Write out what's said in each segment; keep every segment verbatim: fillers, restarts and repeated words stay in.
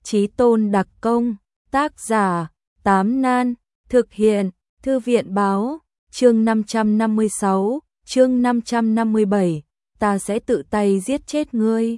Chí tôn đặc công, tác giả, Tám Nan, thực hiện, Thư viện báo, chương năm trăm năm mươi sáu, chương năm trăm năm mươi bảy, ta sẽ tự tay giết chết ngươi.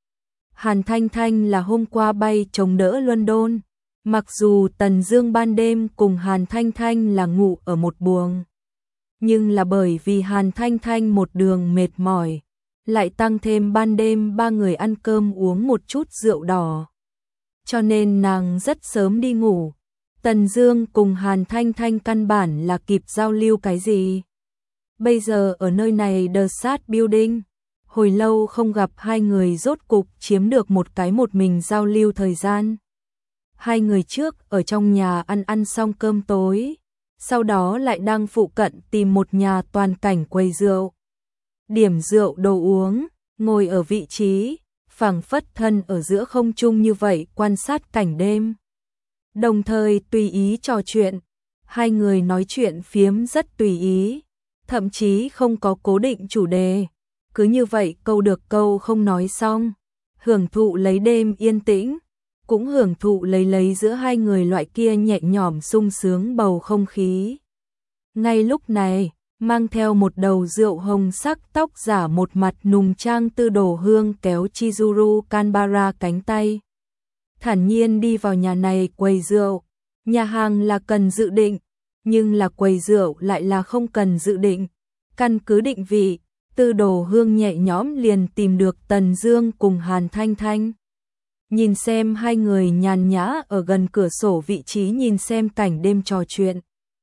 Hàn Thanh Thanh là hôm qua bay chống đỡ London, mặc dù Tần Dương ban đêm cùng Hàn Thanh Thanh là ngủ ở một buồng, nhưng là bởi vì Hàn Thanh Thanh một đường mệt mỏi, lại tăng thêm ban đêm ba người ăn cơm uống một chút rượu đỏ, cho nên nàng rất sớm đi ngủ. Tần Dương cùng Hàn Thanh Thanh căn bản là kịp giao lưu cái gì. Bây giờ ở nơi này The Sát Building, hồi lâu không gặp hai người rốt cục chiếm được một cái một mình giao lưu thời gian. Hai người trước ở trong nhà ăn ăn xong cơm tối, sau đó lại đang phụ cận tìm một nhà toàn cảnh quầy rượu. Điểm rượu đồ uống, ngồi ở vị trí, phảng phất thân ở giữa không trung như vậy quan sát cảnh đêm. Đồng thời tùy ý trò chuyện, hai người nói chuyện phiếm rất tùy ý, thậm chí không có cố định chủ đề, cứ như vậy câu được câu không nói xong, hưởng thụ lấy đêm yên tĩnh, cũng hưởng thụ lấy lấy giữa hai người loại kia nhẹ nhõm sung sướng bầu không khí. Ngay lúc này, mang theo một đầu rượu hồng sắc tóc giả một mặt nùng trang Tư Đồ Hương kéo Chizuru Kanbara cánh tay, thản nhiên đi vào nhà này quầy rượu. Nhà hàng là cần dự định, nhưng là quầy rượu lại là không cần dự định. Căn cứ định vị, Tư Đồ Hương nhẹ nhõm liền tìm được Tần Dương cùng Hàn Thanh Thanh. Nhìn xem hai người nhàn nhã ở gần cửa sổ vị trí nhìn xem cảnh đêm trò chuyện.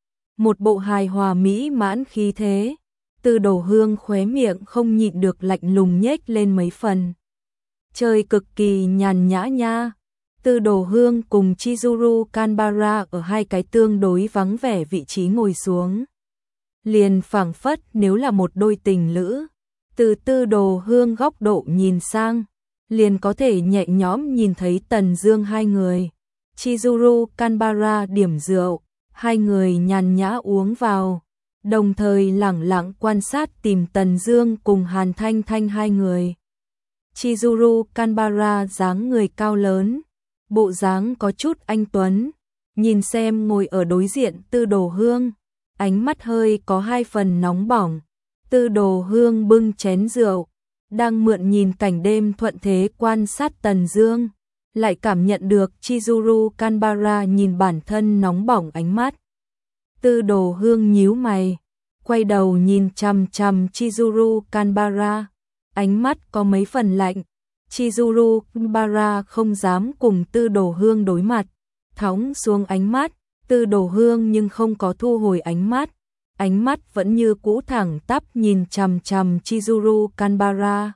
Một bộ hài hòa mỹ mãn khí thế, Tư Đồ Hương khóe miệng không nhịn được lạnh lùng nhếch lên mấy phần. Chơi cực kỳ nhàn nhã nha. Tư Đồ Hương cùng Chizuru Kanbara ở hai cái tương đối vắng vẻ vị trí ngồi xuống. Liền phảng phất nếu là một đôi tình lữ, từ Tư Đồ Hương góc độ nhìn sang, liền có thể nhẹ nhõm nhìn thấy Tần Dương hai người. Chizuru Kanbara điểm rượu, hai người nhàn nhã uống vào, đồng thời lẳng lặng quan sát tìm Tần Dương cùng Hàn Thanh Thanh hai người. Chizuru Kanbara dáng người cao lớn, bộ dáng có chút anh tuấn, nhìn xem ngồi ở đối diện Tư Đồ Hương, ánh mắt hơi có hai phần nóng bỏng. Tư Đồ Hương bưng chén rượu, đang mượn nhìn cảnh đêm thuận thế quan sát Tần Dương, lại cảm nhận được Chizuru Kanbara nhìn bản thân nóng bỏng ánh mắt. Tư Đồ Hương nhíu mày, quay đầu nhìn chằm chằm Chizuru Kanbara, ánh mắt có mấy phần lạnh. Chizuru Kanbara không dám cùng Tư Đồ Hương đối mặt, thõng xuống ánh mắt. Tư Đồ Hương nhưng không có thu hồi ánh mắt, ánh mắt vẫn như cũ thẳng tắp nhìn chằm chằm Chizuru Kanbara.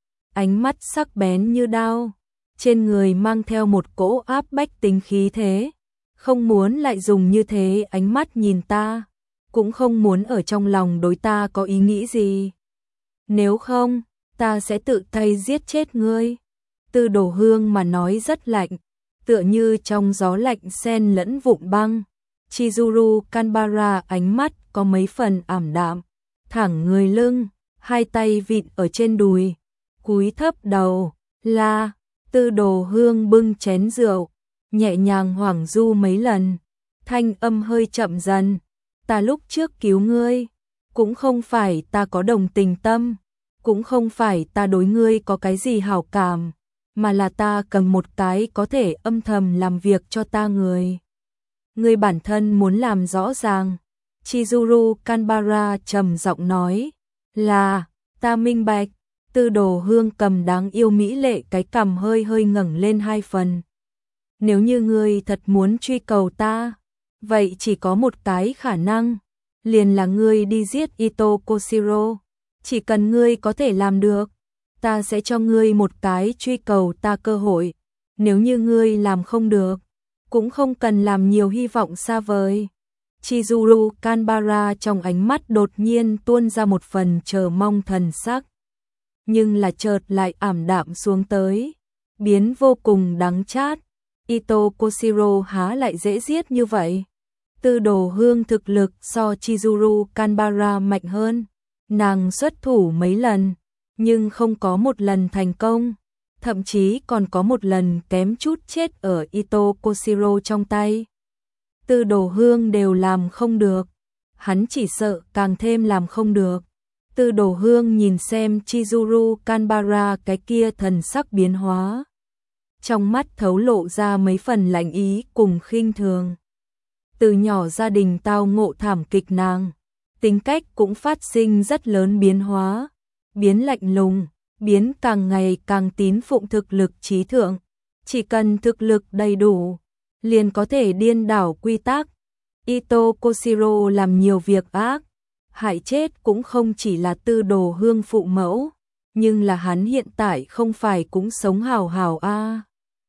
Ánh mắt sắc bén như đao, trên người mang theo một cỗ áp bách tính khí thế, không muốn lại dùng như thế ánh mắt nhìn ta, cũng không muốn ở trong lòng đối ta có ý nghĩ gì. Nếu không, ta sẽ tự tay giết chết ngươi. Tư Đồ Hương mà nói rất lạnh, tựa như trong gió lạnh xen lẫn vụn băng. Chizuru Kanbara ánh mắt có mấy phần ảm đạm, thẳng người lưng, hai tay vịn ở trên đùi, cúi thấp đầu, la. Tư Đồ Hương bưng chén rượu, nhẹ nhàng hoảng du mấy lần, thanh âm hơi chậm dần. Ta lúc trước cứu ngươi, cũng không phải ta có đồng tình tâm, cũng không phải ta đối ngươi có cái gì hảo cảm, mà là ta cần một cái có thể âm thầm làm việc cho ta người. Ngươi bản thân muốn làm rõ ràng. Chizuru Kanbara trầm giọng nói, là, ta minh bạch. Tư Đồ Hương cầm đáng yêu mỹ lệ cái cằm hơi hơi ngẩng lên hai phần. Nếu như ngươi thật muốn truy cầu ta, vậy chỉ có một cái khả năng, liền là ngươi đi giết Ito Koshiro. Chỉ cần ngươi có thể làm được, ta sẽ cho ngươi một cái truy cầu ta cơ hội. Nếu như ngươi làm không được, cũng không cần làm nhiều hy vọng xa vời. Chizuru Kanbara trong ánh mắt đột nhiên tuôn ra một phần chờ mong thần sắc, nhưng là chợt lại ảm đạm xuống tới, biến vô cùng đắng chát. Ito Koshiro há lại dễ giết như vậy? Tư Đồ Hương thực lực so Chizuru Kanbara mạnh hơn, nàng xuất thủ mấy lần, nhưng không có một lần thành công. thậm chí còn có một lần kém chút chết ở Ito Koshiro trong tay. Tư Đồ Hương đều làm không được, hắn chỉ sợ càng thêm làm không được. Tư Đồ Hương nhìn xem Chizuru Kanbara cái kia thần sắc biến hóa. Trong mắt thấu lộ ra mấy phần lạnh ý cùng khinh thường. Từ nhỏ gia đình tao ngộ thảm kịch nàng, tính cách cũng phát sinh rất lớn biến hóa, biến lạnh lùng, biến càng ngày càng tín phụng thực lực trí thượng. Chỉ cần thực lực đầy đủ, liền có thể điên đảo quy tắc. Ito Koshiro làm nhiều việc ác, hại chết cũng không chỉ là Tư Đồ Hương phụ mẫu, nhưng là hắn hiện tại không phải cũng sống hào hào a. À.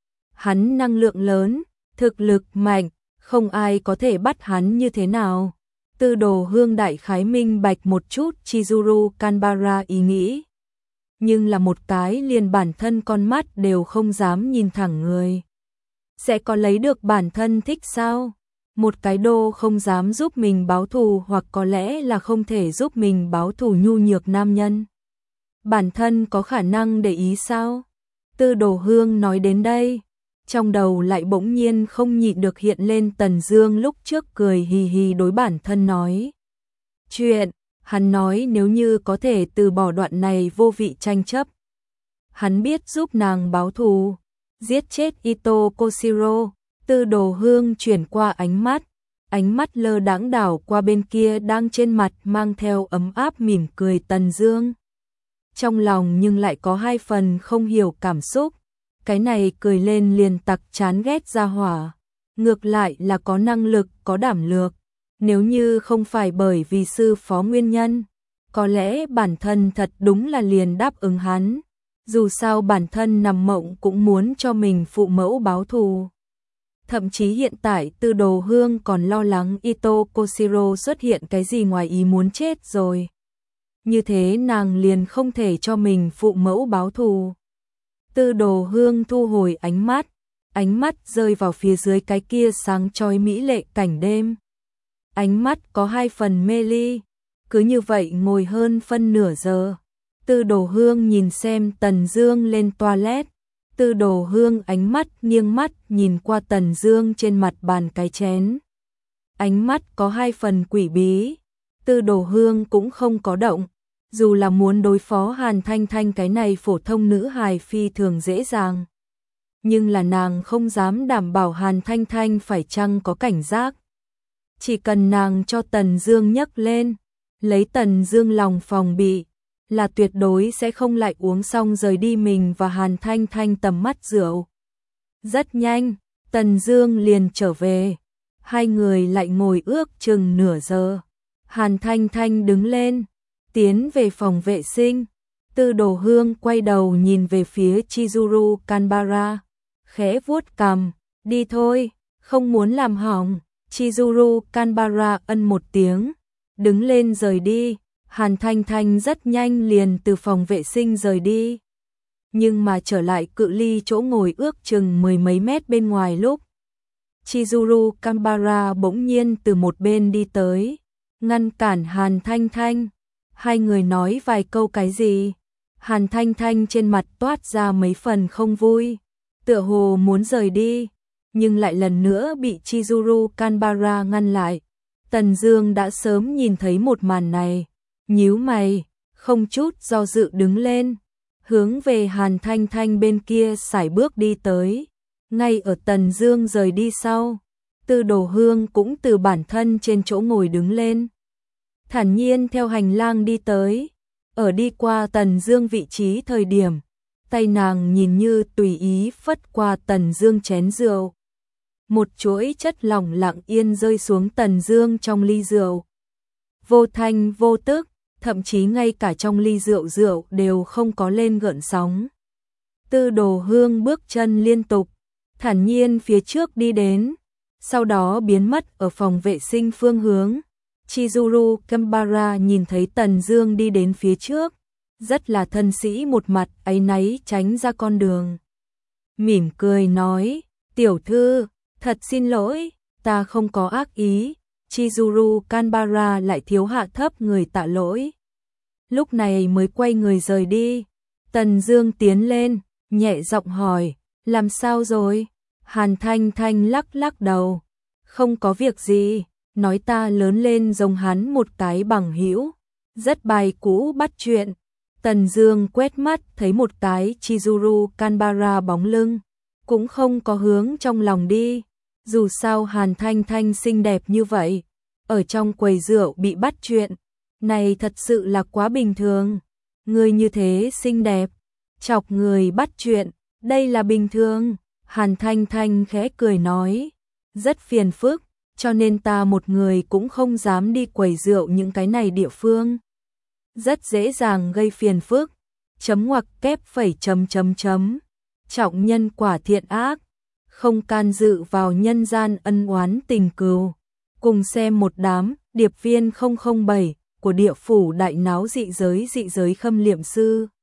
Hắn năng lượng lớn, thực lực mạnh, không ai có thể bắt hắn như thế nào. Tư Đồ Hương đại khái minh bạch một chút Chizuru Kanbara ý nghĩ. Nhưng là một cái liền bản thân con mắt đều không dám nhìn thẳng người. Sẽ có lấy được bản thân thích sao? Một cái đô không dám giúp mình báo thù hoặc có lẽ là không thể giúp mình báo thù nhu nhược nam nhân. Bản thân có khả năng để ý sao? Tư Đồ Hương nói đến đây, trong đầu lại bỗng nhiên không nhịn được hiện lên Tần Dương lúc trước cười hì hì đối bản thân nói. Chuyện, hắn nói nếu như có thể từ bỏ đoạn này vô vị tranh chấp. Hắn biết giúp nàng báo thù, giết chết Ito Koshiro. Tư Đồ Hương chuyển qua ánh mắt, ánh mắt lơ đãng đảo qua bên kia đang trên mặt mang theo ấm áp mỉm cười Tần Dương. Trong lòng nhưng lại có hai phần không hiểu cảm xúc, cái này cười lên liền tặc chán ghét ra hỏa, ngược lại là có năng lực, có đảm lược, nếu như không phải bởi vì sư phó nguyên nhân, có lẽ bản thân thật đúng là liền đáp ứng hắn, dù sao bản thân nằm mộng cũng muốn cho mình phụ mẫu báo thù. Thậm chí hiện tại Tư Đồ Hương còn lo lắng Ito Koshiro xuất hiện cái gì ngoài ý muốn chết rồi. Như thế nàng liền không thể cho mình phụ mẫu báo thù. Tư Đồ Hương thu hồi ánh mắt, ánh mắt rơi vào phía dưới cái kia sáng chói mỹ lệ cảnh đêm. Ánh mắt có hai phần mê ly, cứ như vậy ngồi hơn phân nửa giờ. Tư Đồ Hương nhìn xem Tần Dương lên toilet. Tư Đồ Hương ánh mắt nghiêng mắt nhìn qua Tần Dương trên mặt bàn cái chén. Ánh mắt có hai phần quỷ bí. Tư Đồ Hương cũng không có động, dù là muốn đối phó Hàn Thanh Thanh cái này phổ thông nữ hài phi thường dễ dàng. Nhưng là nàng không dám đảm bảo Hàn Thanh Thanh phải chăng có cảnh giác. Chỉ cần nàng cho Tần Dương nhấc lên, lấy Tần Dương lòng phòng bị, là tuyệt đối sẽ không lại uống xong rời đi mình và Hàn Thanh Thanh tầm mắt rượu. Rất nhanh, Tần Dương liền trở về, hai người lại ngồi ước chừng nửa giờ. Hàn Thanh Thanh đứng lên, tiến về phòng vệ sinh. Tư Đồ Hương quay đầu nhìn về phía Chizuru Kanbara, khẽ vuốt cằm, đi thôi, không muốn làm hỏng. Chizuru Kanbara ân một tiếng, đứng lên rời đi. Hàn Thanh Thanh rất nhanh liền từ phòng vệ sinh rời đi. Nhưng mà trở lại cự ly chỗ ngồi ước chừng mười mấy mét bên ngoài lúc Chizuru Kanbara bỗng nhiên từ một bên đi tới, ngăn cản Hàn Thanh Thanh. Hai người nói vài câu cái gì. Hàn Thanh Thanh trên mặt toát ra mấy phần không vui, tựa hồ muốn rời đi, nhưng lại lần nữa bị Chizuru Kanbara ngăn lại. Tần Dương đã sớm nhìn thấy một màn này, nhíu mày, không chút do dự đứng lên, hướng về Hàn Thanh Thanh bên kia sải bước đi tới. Ngay ở Tần Dương rời đi sau, Tư Đồ Hương cũng từ bản thân trên chỗ ngồi đứng lên, thản nhiên theo hành lang đi tới. Ở đi qua Tần Dương vị trí thời điểm, tay nàng nhìn như tùy ý phất qua Tần Dương chén rượu. Một chuỗi chất lỏng lặng yên rơi xuống Tần Dương trong ly rượu. Vô thanh vô tức, thậm chí ngay cả trong ly rượu rượu đều không có lên gợn sóng. Tư Đồ Hương bước chân liên tục, thản nhiên phía trước đi đến, sau đó biến mất ở phòng vệ sinh phương hướng. Chizuru Kanbara nhìn thấy Tần Dương đi đến phía trước, rất là thân sĩ một mặt áy náy tránh ra con đường. Mỉm cười nói, tiểu thư, thật xin lỗi, ta không có ác ý. Chizuru Kanbara lại thiếu hạ thấp người tạ lỗi. Lúc này mới quay người rời đi. Tần Dương tiến lên, nhẹ giọng hỏi, làm sao rồi? Hàn Thanh Thanh lắc lắc đầu, không có việc gì, nói ta lớn lên giống hắn một cái bằng hữu, rất bài cũ bắt chuyện. Tần Dương quét mắt thấy một cái Chizuru Kanbara bóng lưng, cũng không có hướng trong lòng đi, dù sao Hàn Thanh Thanh xinh đẹp như vậy, ở trong quầy rượu bị bắt chuyện, này thật sự là quá bình thường. Người như thế xinh đẹp, chọc người bắt chuyện, đây là bình thường. Hàn Thanh Thanh khẽ cười nói, rất phiền phức, cho nên ta một người cũng không dám đi quầy rượu những cái này địa phương. Rất dễ dàng gây phiền phức, chấm ngoặc kép phẩy chấm chấm chấm, trọng nhân quả thiện ác, không can dự vào nhân gian ân oán tình cừu. Cùng xem một đám, điệp viên không không bảy của địa phủ đại náo dị giới dị giới khâm liệm sư.